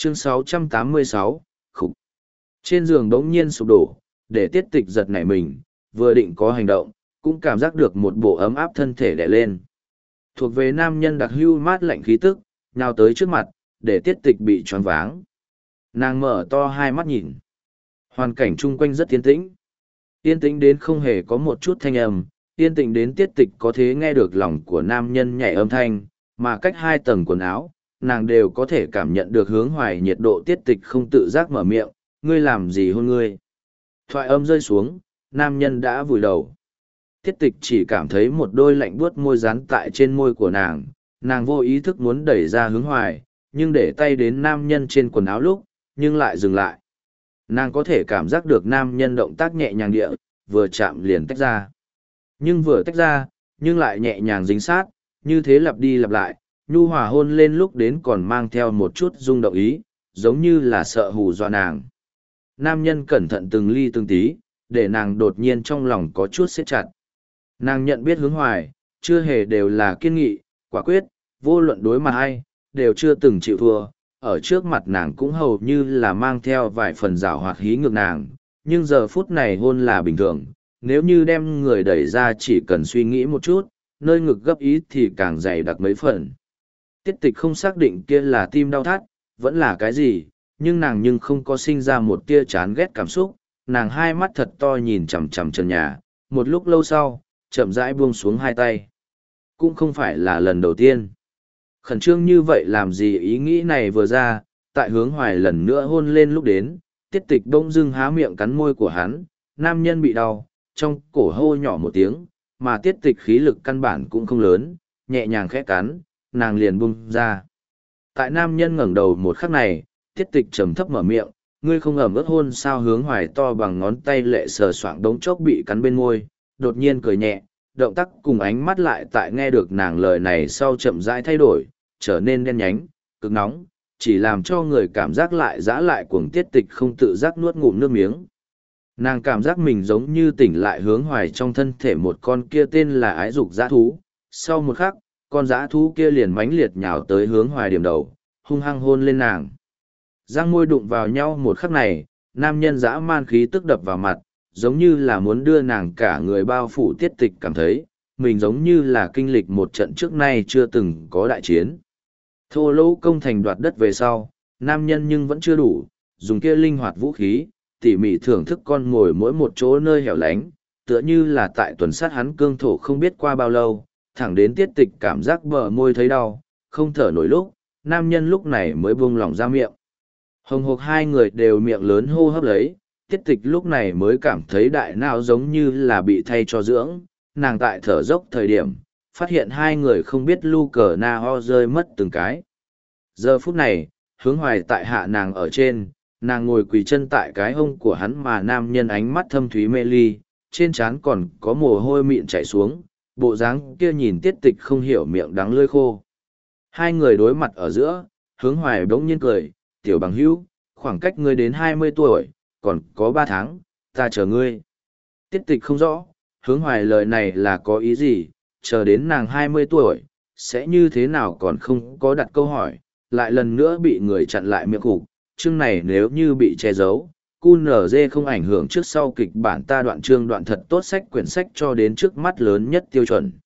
Chương 686, khục. Trên giường đống nhiên sụp đổ, để tiết tịch giật nảy mình, vừa định có hành động, cũng cảm giác được một bộ ấm áp thân thể đè lên. Thuộc về nam nhân đặc hưu mát lạnh khí tức, nhào tới trước mặt, để tiết tịch bị choáng váng. Nàng mở to hai mắt nhìn. Hoàn cảnh chung quanh rất yên tĩnh. Yên tĩnh đến không hề có một chút thanh âm, yên tĩnh đến tiết tịch có thể nghe được lòng của nam nhân nhảy âm thanh, mà cách hai tầng quần áo, nàng đều có thể cảm nhận được hướng hoài nhiệt độ. Tiết tịch không tự giác mở miệng, ngươi làm gì hôn ngươi. Thoại âm rơi xuống, nam nhân đã vùi đầu. Tiết tịch chỉ cảm thấy một đôi lạnh buốt môi dán tại trên môi của nàng vô ý thức muốn đẩy ra hướng hoài, nhưng để tay đến nam nhân trên quần áo lúc, nhưng lại dừng lại. Nàng có thể cảm giác được nam nhân động tác nhẹ nhàng địa, vừa chạm liền tách ra. Nhưng vừa tách ra, nhưng lại nhẹ nhàng dính sát, như thế lặp đi lặp lại, nhu hòa hôn lên lúc đến còn mang theo một chút rung động ý, giống như là sợ hù dọa nàng. Nam nhân cẩn thận từng ly từng tí, để nàng đột nhiên trong lòng có chút siết chặt. Nàng nhận biết hướng hoài, chưa hề đều là kiên nghị, quả quyết, vô luận đối mặt ai, đều chưa từng chịu thua. Ở trước mặt nàng cũng hầu như là mang theo vài phần giảo hoạt hí ngược nàng, nhưng giờ phút này hôn là bình thường, nếu như đem người đẩy ra chỉ cần suy nghĩ một chút, nơi ngực gấp ý thì càng dày đặc mấy phần. Tiết tịch không xác định kia là tim đau thắt, vẫn là cái gì, nhưng không có sinh ra một tia chán ghét cảm xúc, nàng hai mắt thật to nhìn chằm chằm trần nhà, một lúc lâu sau, chậm rãi buông xuống hai tay. Cũng không phải là lần đầu tiên. Khẩn trương như vậy làm gì, ý nghĩ này vừa ra, tại hướng hoài lần nữa hôn lên lúc đến, tiết tịch bỗng dưng há miệng cắn môi của hắn, nam nhân bị đau, trong cổ hô nhỏ một tiếng, mà tiết tịch khí lực căn bản cũng không lớn, nhẹ nhàng khẽ cắn, nàng liền buông ra. Tại nam nhân ngẩng đầu một khắc này, tiết tịch trầm thấp mở miệng, ngươi không ẩm ướt hôn sao. Hướng hoài to bằng ngón tay lệ sờ soạng đống chốc bị cắn bên môi, đột nhiên cười nhẹ, động tác cùng ánh mắt lại tại nghe được nàng lời này sau chậm rãi thay đổi, trở nên đen nhánh, cực nóng, chỉ làm cho người cảm giác lại dã lại cuồng. Tiết tịch không tự giác nuốt ngụm nước miếng. Nàng cảm giác mình giống như tỉnh lại hướng hoài trong thân thể một con kia tên là ái dục dã thú. Sau một khắc, con dã thú kia liền mãnh liệt nhào tới hướng hoài điểm đầu, hung hăng hôn lên nàng. Giang môi đụng vào nhau một khắc này, nam nhân dã man khí tức đập vào mặt, giống như là muốn đưa nàng cả người bao phủ. Tiết tịch cảm thấy, mình giống như là kinh lịch một trận trước nay chưa từng có đại chiến. Thô lỗ công thành đoạt đất về sau, nam nhân nhưng vẫn chưa đủ, dùng kia linh hoạt vũ khí, tỉ mỉ thưởng thức con ngồi mỗi một chỗ nơi hẻo lánh, tựa như là tại tuần sát hắn cương thổ không biết qua bao lâu, thẳng đến tiết tịch cảm giác bờ môi thấy đau, không thở nổi lúc, nam nhân lúc này mới buông lỏng ra miệng. Hồng hộc hai người đều miệng lớn hô hấp lấy, tiết tịch lúc này mới cảm thấy đại não giống như là bị thay cho dưỡng, nàng tại thở dốc thời điểm, phát hiện hai người không biết lu cờ na ho rơi mất từng cái. Giờ phút này, hướng hoài tại hạ nàng ở trên, nàng ngồi quỳ chân tại cái hông của hắn mà nam nhân ánh mắt thâm thúy mê ly, trên trán còn có mồ hôi mịn chảy xuống, bộ dáng kia nhìn tiết tịch không hiểu miệng đắng lưỡi khô. Hai người đối mặt ở giữa, hướng hoài bỗng nhiên cười, tiểu bằng hữu, khoảng cách ngươi đến 20 tuổi, còn có 3 tháng, ta chờ ngươi. Tiết tịch không rõ, hướng hoài lời này là có ý gì, chờ đến nàng 20 tuổi, sẽ như thế nào còn không có đặt câu hỏi, lại lần nữa bị người chặn lại miệng cục. Chương này nếu như bị che giấu, QNZ không ảnh hưởng trước sau kịch bản ta đoạn chương đoạn thật tốt sách quyển sách cho đến trước mắt lớn nhất tiêu chuẩn.